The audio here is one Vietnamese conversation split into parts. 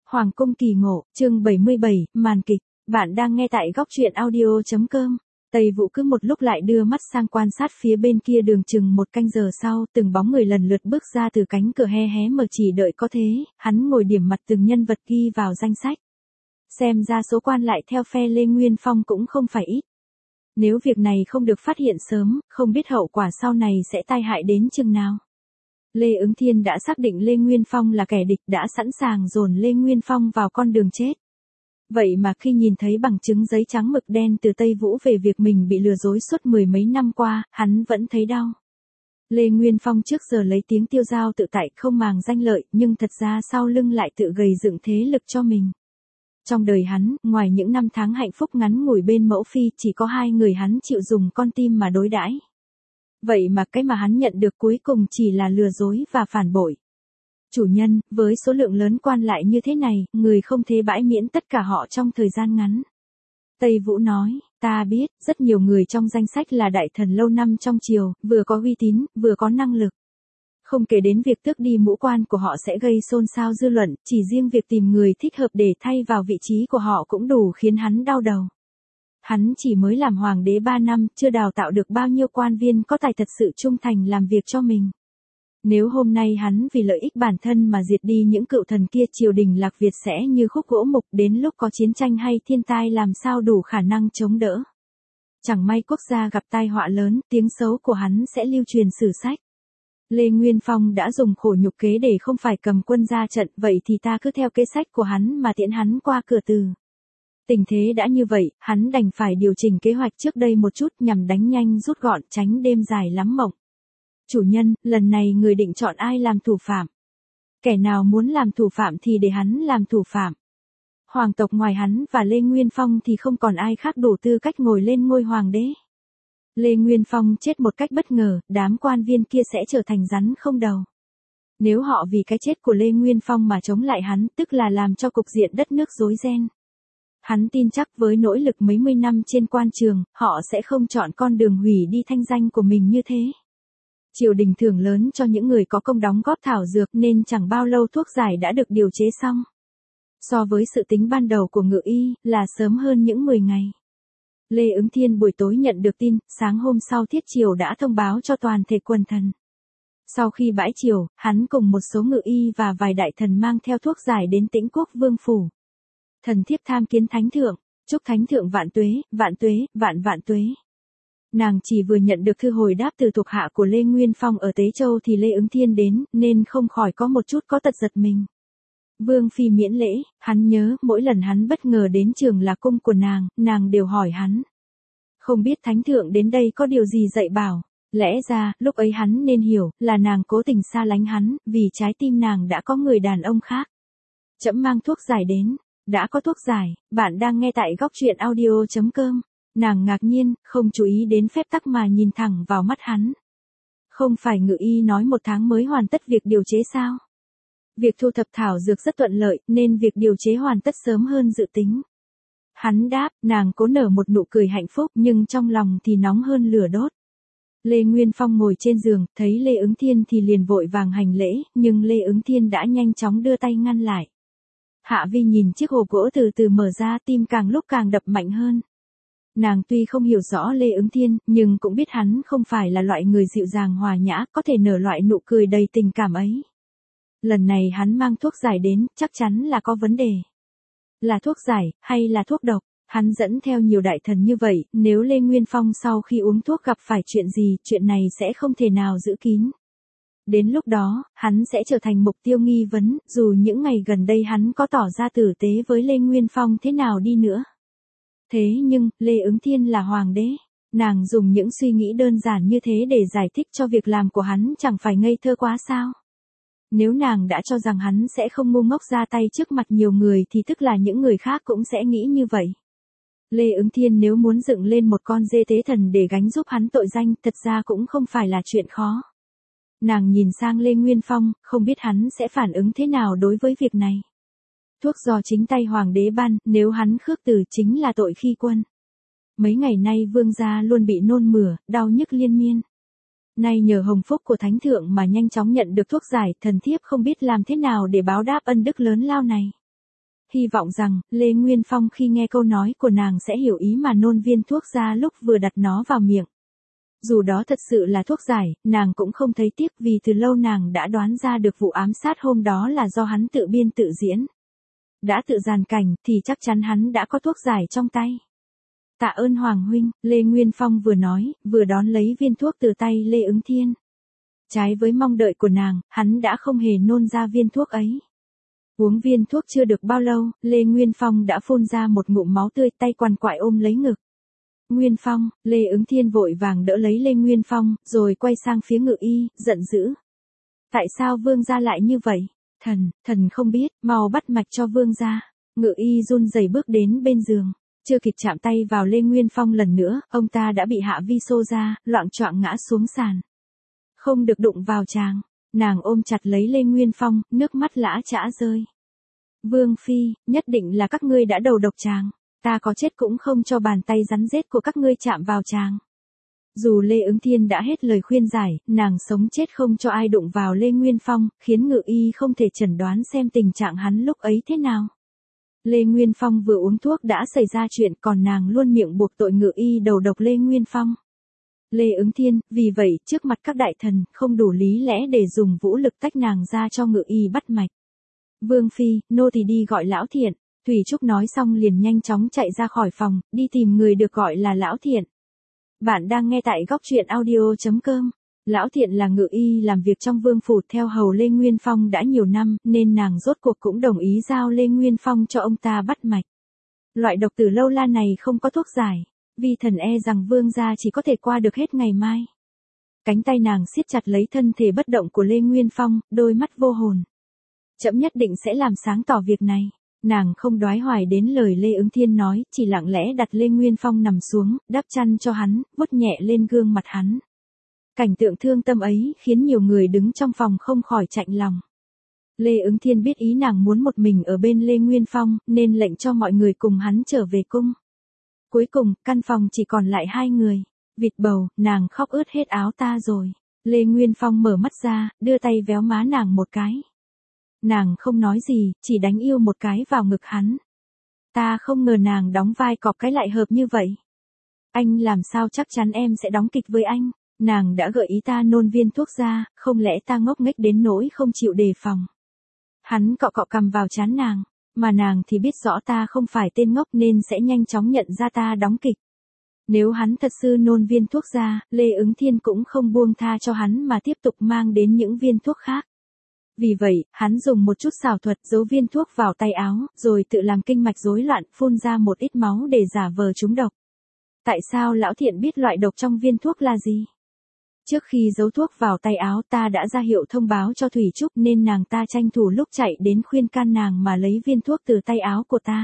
Hoàng cung kỳ ngộ, chương 77, màn kịch. Bạn đang nghe tại góc truyện audio.com. Tây Vũ cứ một lúc lại đưa mắt sang quan sát phía bên kia đường, chừng một canh giờ sau, từng bóng người lần lượt bước ra từ cánh cửa hé hé mở, chỉ đợi có thế, hắn ngồi điểm mặt từng nhân vật ghi vào danh sách. Xem ra số quan lại theo phe Lê Nguyên Phong cũng không phải ít. Nếu việc này không được phát hiện sớm, không biết hậu quả sau này sẽ tai hại đến chừng nào. Lê Ứng Thiên đã xác định Lê Nguyên Phong là kẻ địch, đã sẵn sàng dồn Lê Nguyên Phong vào con đường chết. Vậy mà khi nhìn thấy bằng chứng giấy trắng mực đen từ Tây Vũ về việc mình bị lừa dối suốt mười mấy năm qua, hắn vẫn thấy đau. Lê Nguyên Phong trước giờ lấy tiếng tiêu dao tự tại, không màng danh lợi, nhưng thật ra sau lưng lại tự gầy dựng thế lực cho mình. Trong đời hắn, ngoài những năm tháng hạnh phúc ngắn ngủi bên mẫu phi, chỉ có hai người hắn chịu dùng con tim mà đối đãi. Vậy mà cái mà hắn nhận được cuối cùng chỉ là lừa dối và phản bội. Chủ nhân, với số lượng lớn quan lại như thế này, người không thể bãi miễn tất cả họ trong thời gian ngắn. Tây Vũ nói, ta biết, rất nhiều người trong danh sách là đại thần lâu năm trong triều, vừa có uy tín, vừa có năng lực. Không kể đến việc tước đi mũ quan của họ sẽ gây xôn xao dư luận, chỉ riêng việc tìm người thích hợp để thay vào vị trí của họ cũng đủ khiến hắn đau đầu. Hắn chỉ mới làm hoàng đế 3 năm, chưa đào tạo được bao nhiêu quan viên có tài thật sự trung thành làm việc cho mình. Nếu hôm nay hắn vì lợi ích bản thân mà diệt đi những cựu thần kia, triều đình Lạc Việt sẽ như khúc gỗ mục, đến lúc có chiến tranh hay thiên tai làm sao đủ khả năng chống đỡ. Chẳng may quốc gia gặp tai họa lớn, tiếng xấu của hắn sẽ lưu truyền sử sách. Lê Nguyên Phong đã dùng khổ nhục kế để không phải cầm quân ra trận, vậy thì ta cứ theo kế sách của hắn mà tiễn hắn qua cửa từ. Tình thế đã như vậy, hắn đành phải điều chỉnh kế hoạch trước đây một chút nhằm đánh nhanh rút gọn, tránh đêm dài lắm mộng. Chủ nhân, lần này người định chọn ai làm thủ phạm? Kẻ nào muốn làm thủ phạm thì để hắn làm thủ phạm. Hoàng tộc ngoài hắn và Lê Nguyên Phong thì không còn ai khác đủ tư cách ngồi lên ngôi hoàng đế. Lê Nguyên Phong chết một cách bất ngờ, đám quan viên kia sẽ trở thành rắn không đầu. Nếu họ vì cái chết của Lê Nguyên Phong mà chống lại hắn, tức là làm cho cục diện đất nước rối ren. Hắn tin chắc với nỗ lực mấy mươi năm trên quan trường, họ sẽ không chọn con đường hủy đi thanh danh của mình như thế. Triều đình thưởng lớn cho những người có công đóng góp thảo dược nên chẳng bao lâu thuốc giải đã được điều chế xong. So với sự tính ban đầu của Ngự Y, là sớm hơn những 10 ngày. Lê Ứng Thiên buổi tối nhận được tin, sáng hôm sau thiết triều đã thông báo cho toàn thể quần thần. Sau khi bãi triều, hắn cùng một số ngự y và vài đại thần mang theo thuốc giải đến Tĩnh Quốc Vương phủ. Thần thiếp tham kiến thánh thượng, chúc thánh thượng vạn tuế, vạn tuế, vạn vạn tuế. Nàng chỉ vừa nhận được thư hồi đáp từ thuộc hạ của Lê Nguyên Phong ở Tế Châu thì Lê Ứng Thiên đến, nên không khỏi có một chút có tật giật mình. Vương phi miễn lễ, hắn nhớ mỗi lần hắn bất ngờ đến Trường Lạc cung của nàng đều hỏi hắn. Không biết thánh thượng đến đây có điều gì dạy bảo, lẽ ra, lúc ấy hắn nên hiểu, là nàng cố tình xa lánh hắn, vì trái tim nàng đã có người đàn ông khác. Trẫm mang thuốc giải đến, đã có thuốc giải, bạn đang nghe tại góc truyện audio.com. Nàng ngạc nhiên, không chú ý đến phép tắc mà nhìn thẳng vào mắt hắn. Không phải Ngự Y nói 1 tháng mới hoàn tất việc điều chế sao? Việc thu thập thảo dược rất thuận lợi, nên việc điều chế hoàn tất sớm hơn dự tính. Hắn đáp, nàng cố nở một nụ cười hạnh phúc, nhưng trong lòng thì nóng hơn lửa đốt. Lê Nguyên Phong ngồi trên giường, thấy Lê Ứng Thiên thì liền vội vàng hành lễ, nhưng Lê Ứng Thiên đã nhanh chóng đưa tay ngăn lại. Hạ Vi nhìn chiếc hộp gỗ từ từ mở ra, tim càng lúc càng đập mạnh hơn. Nàng tuy không hiểu rõ Lê Ứng Thiên, nhưng cũng biết hắn không phải là loại người dịu dàng hòa nhã, có thể nở loại nụ cười đầy tình cảm ấy. Lần này hắn mang thuốc giải đến, chắc chắn là có vấn đề. Là thuốc giải, hay là thuốc độc? Hắn dẫn theo nhiều đại thần như vậy, nếu Lê Nguyên Phong sau khi uống thuốc gặp phải chuyện gì, chuyện này sẽ không thể nào giữ kín. Đến lúc đó, hắn sẽ trở thành mục tiêu nghi vấn, dù những ngày gần đây hắn có tỏ ra tử tế với Lê Nguyên Phong thế nào đi nữa. Thế nhưng, Lê Ứng Thiên là hoàng đế. Nàng dùng những suy nghĩ đơn giản như thế để giải thích cho việc làm của hắn chẳng phải ngây thơ quá sao? Nếu nàng đã cho rằng hắn sẽ không ngu ngốc ra tay trước mặt nhiều người thì tức là những người khác cũng sẽ nghĩ như vậy. Lê Ứng Thiên nếu muốn dựng lên một con dê tế thần để gánh giúp hắn tội danh, thật ra cũng không phải là chuyện khó. Nàng nhìn sang Lê Nguyên Phong, không biết hắn sẽ phản ứng thế nào đối với việc này. Thuốc do chính tay hoàng đế ban, nếu hắn khước từ chính là tội khi quân. Mấy ngày nay vương gia luôn bị nôn mửa, đau nhức liên miên. Nay nhờ hồng phúc của thánh thượng mà nhanh chóng nhận được thuốc giải, thần thiếp không biết làm thế nào để báo đáp ân đức lớn lao này. hy vọng rằng Lê Nguyên Phong khi nghe câu nói của nàng sẽ hiểu ý mà nôn viên thuốc ra lúc vừa đặt nó vào miệng. Dù đó thật sự là thuốc giải, nàng cũng không thấy tiếc vì từ lâu nàng đã đoán ra được vụ ám sát hôm đó là do hắn tự biên tự diễn. Đã tự dàn cảnh thì chắc chắn hắn đã có thuốc giải trong tay. Tạ ơn Hoàng huynh, Lê Nguyên Phong vừa nói, vừa đón lấy viên thuốc từ tay Lê Ứng Thiên. Trái với mong đợi của nàng, hắn đã không hề nôn ra viên thuốc ấy. Uống viên thuốc chưa được bao lâu, Lê Nguyên Phong đã phun ra một ngụm máu tươi, tay quằn quại ôm lấy ngực. Nguyên Phong, Lê Ứng Thiên vội vàng đỡ lấy Lê Nguyên Phong, rồi quay sang phía Ngự Y, giận dữ. Tại sao vương gia lại như vậy? Thần không biết, mau bắt mạch cho vương gia. Ngự Y run rẩy bước đến bên giường. Chưa kịp chạm tay vào Lê Nguyên Phong lần nữa, ông ta đã bị hạ vi xô ra, loạng choạng ngã xuống sàn. Không được đụng vào chàng. Nàng ôm chặt lấy Lê Nguyên Phong, nước mắt lã chã rơi. Vương Phi, nhất định là các ngươi đã đầu độc chàng. Ta có chết cũng không cho bàn tay rắn rết của các ngươi chạm vào chàng. Dù Lê Ứng Thiên đã hết lời khuyên giải, nàng sống chết không cho ai đụng vào Lê Nguyên Phong, khiến Ngự Y không thể chẩn đoán xem tình trạng hắn lúc ấy thế nào. Lê Nguyên Phong vừa uống thuốc đã xảy ra chuyện, còn nàng luôn miệng buộc tội Ngự Y đầu độc Lê Nguyên Phong. Lê Ứng Thiên, vì vậy, trước mặt các đại thần, không đủ lý lẽ để dùng vũ lực tách nàng ra cho Ngự Y bắt mạch. Vương Phi, nô thì đi gọi Lão Thiện. Thủy Trúc nói xong liền nhanh chóng chạy ra khỏi phòng, đi tìm người được gọi là Lão Thiện. Bạn đang nghe tại góc truyện audio.com. Lão Thiện là Ngự Y làm việc trong vương phủ theo hầu Lê Nguyên Phong đã nhiều năm, nên nàng rốt cuộc cũng đồng ý giao Lê Nguyên Phong cho ông ta bắt mạch. Loại độc tử lâu la này không có thuốc giải, vì thần e rằng vương gia chỉ có thể qua được hết ngày mai. Cánh tay nàng siết chặt lấy thân thể bất động của Lê Nguyên Phong, đôi mắt vô hồn. Trẫm nhất định sẽ làm sáng tỏ việc này. Nàng không đoái hoài đến lời Lê Ứng Thiên nói, chỉ lặng lẽ đặt Lê Nguyên Phong nằm xuống, đắp chăn cho hắn, vuốt nhẹ lên gương mặt hắn. Cảnh tượng thương tâm ấy khiến nhiều người đứng trong phòng không khỏi chạnh lòng. Lê Ứng Thiên biết ý nàng muốn một mình ở bên Lê Nguyên Phong, nên lệnh cho mọi người cùng hắn trở về cung. Cuối cùng, căn phòng chỉ còn lại hai người. Vịt bầu, nàng khóc ướt hết áo ta rồi. Lê Nguyên Phong mở mắt ra, đưa tay véo má nàng một cái. Nàng không nói gì, chỉ đánh yêu một cái vào ngực hắn. Ta không ngờ nàng đóng vai cọp cái lại hợp như vậy. Anh làm sao chắc chắn em sẽ đóng kịch với anh. Nàng đã gợi ý ta nôn viên thuốc ra, không lẽ ta ngốc nghếch đến nỗi không chịu đề phòng. Hắn cọ cọ cằm vào trán nàng, mà nàng thì biết rõ ta không phải tên ngốc nên sẽ nhanh chóng nhận ra ta đóng kịch. Nếu hắn thật sự nôn viên thuốc ra, Lê Ứng Thiên cũng không buông tha cho hắn mà tiếp tục mang đến những viên thuốc khác. Vì vậy, hắn dùng một chút xảo thuật giấu viên thuốc vào tay áo, rồi tự làm kinh mạch rối loạn, phun ra một ít máu để giả vờ trúng độc. Tại sao Lão Thiện biết loại độc trong viên thuốc là gì? Trước khi giấu thuốc vào tay áo ta đã ra hiệu thông báo cho Thủy Trúc nên nàng ta tranh thủ lúc chạy đến khuyên can nàng mà lấy viên thuốc từ tay áo của ta.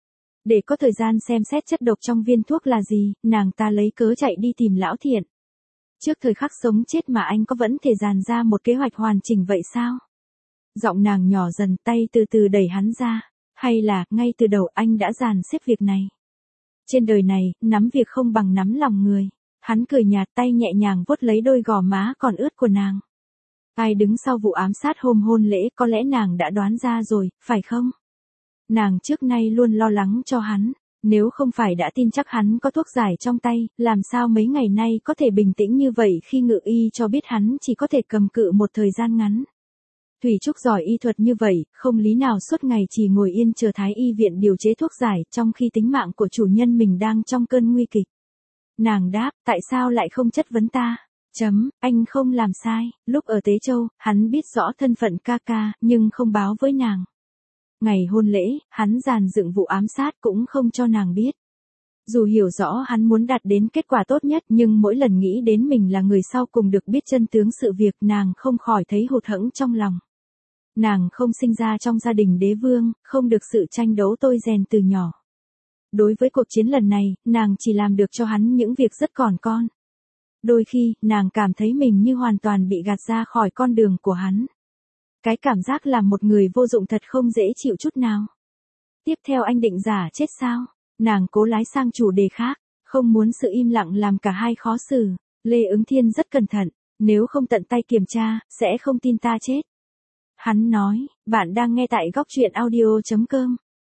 Để có thời gian xem xét chất độc trong viên thuốc là gì, nàng ta lấy cớ chạy đi tìm Lão Thiện. Trước thời khắc sống chết mà anh có vẫn thể dàn ra một kế hoạch hoàn chỉnh vậy sao? Giọng nàng nhỏ dần, tay từ từ đẩy hắn ra. Hay là, ngay từ đầu anh đã dàn xếp việc này? Trên đời này, nắm việc không bằng nắm lòng người. Hắn cười nhạt, tay nhẹ nhàng vuốt lấy đôi gò má còn ướt của nàng. Ai đứng sau vụ ám sát hôm hôn lễ, có lẽ nàng đã đoán ra rồi, phải không? Nàng trước nay luôn lo lắng cho hắn. Nếu không phải đã tin chắc hắn có thuốc giải trong tay, làm sao mấy ngày nay có thể bình tĩnh như vậy khi Ngự Y cho biết hắn chỉ có thể cầm cự một thời gian ngắn. Thủy Trúc giỏi y thuật như vậy, không lý nào suốt ngày chỉ ngồi yên chờ Thái Y viện điều chế thuốc giải, trong khi tính mạng của chủ nhân mình đang trong cơn nguy kịch. Nàng đáp, tại sao lại không chất vấn ta? Anh không làm sai. Lúc ở Tế Châu, hắn biết rõ thân phận ca ca, nhưng không báo với nàng. Ngày hôn lễ, hắn dàn dựng vụ ám sát cũng không cho nàng biết. Dù hiểu rõ hắn muốn đạt đến kết quả tốt nhất, nhưng mỗi lần nghĩ đến mình là người sau cùng được biết chân tướng sự việc, nàng không khỏi thấy hụt hẫng trong lòng. Nàng không sinh ra trong gia đình đế vương, không được sự tranh đấu tôi rèn từ nhỏ. Đối với cuộc chiến lần này, nàng chỉ làm được cho hắn những việc rất còn con. Đôi khi, nàng cảm thấy mình như hoàn toàn bị gạt ra khỏi con đường của hắn. Cái cảm giác làm một người vô dụng thật không dễ chịu chút nào. Tiếp theo anh định giả chết sao? Nàng cố lái sang chủ đề khác, không muốn sự im lặng làm cả hai khó xử. Lê Ứng Thiên rất cẩn thận, nếu không tận tay kiểm tra, sẽ không tin ta chết. Hắn nói, bạn đang nghe tại góc truyện audio.com.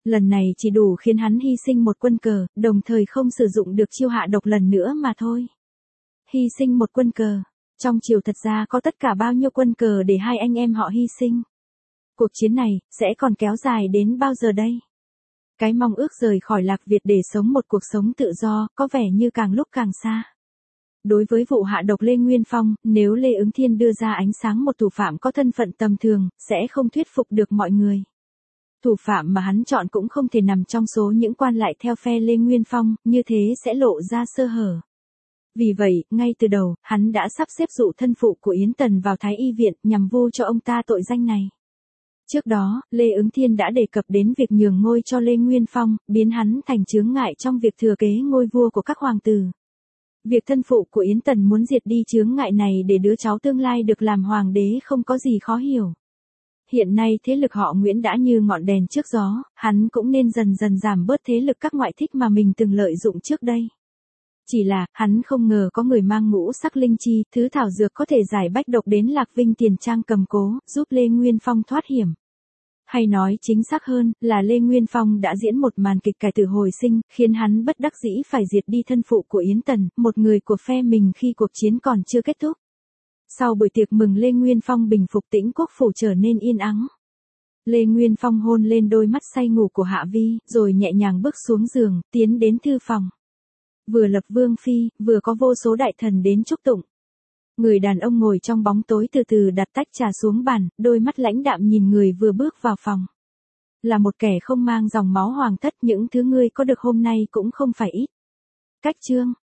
Lần này chỉ đủ khiến hắn hy sinh một quân cờ, đồng thời không sử dụng được chiêu hạ độc lần nữa mà thôi. Hy sinh một quân cờ. Trong triều thật ra có tất cả bao nhiêu quân cờ để hai anh em họ hy sinh. Cuộc chiến này, sẽ còn kéo dài đến bao giờ đây? Cái mong ước rời khỏi Lạc Việt để sống một cuộc sống tự do, có vẻ như càng lúc càng xa. Đối với vụ hạ độc Lê Nguyên Phong, nếu Lê Ứng Thiên đưa ra ánh sáng một thủ phạm có thân phận tầm thường, sẽ không thuyết phục được mọi người. Thủ phạm mà hắn chọn cũng không thể nằm trong số những quan lại theo phe Lê Nguyên Phong, như thế sẽ lộ ra sơ hở. Vì vậy, ngay từ đầu, hắn đã sắp xếp dụ thân phụ của Yến Tần vào Thái Y Viện nhằm vu cho ông ta tội danh này. Trước đó, Lê Ứng Thiên đã đề cập đến việc nhường ngôi cho Lê Nguyên Phong, biến hắn thành chướng ngại trong việc thừa kế ngôi vua của các hoàng tử. Việc thân phụ của Yến Tần muốn diệt đi chướng ngại này để đứa cháu tương lai được làm hoàng đế không có gì khó hiểu. Hiện nay thế lực họ Nguyễn đã như ngọn đèn trước gió, hắn cũng nên dần dần giảm bớt thế lực các ngoại thích mà mình từng lợi dụng trước đây. Chỉ là, hắn không ngờ có người mang ngũ sắc linh chi, thứ thảo dược có thể giải bách độc đến Lạc Vinh Tiền Trang cầm cố, giúp Lê Nguyên Phong thoát hiểm. Hay nói chính xác hơn, là Lê Nguyên Phong đã diễn một màn kịch cải tử hồi sinh, khiến hắn bất đắc dĩ phải diệt đi thân phụ của Yến Tần, một người của phe mình khi cuộc chiến còn chưa kết thúc. Sau buổi tiệc mừng Lê Nguyên Phong bình phục Tĩnh Quốc phủ trở nên yên ắng. Lê Nguyên Phong hôn lên đôi mắt say ngủ của Hạ Vi, rồi nhẹ nhàng bước xuống giường, tiến đến thư phòng. Vừa lập vương phi, vừa có vô số đại thần đến chúc tụng. Người đàn ông ngồi trong bóng tối từ từ đặt tách trà xuống bàn, đôi mắt lãnh đạm nhìn người vừa bước vào phòng. Là một kẻ không mang dòng máu hoàng thất, những thứ ngươi có được hôm nay cũng không phải ít. Cách chương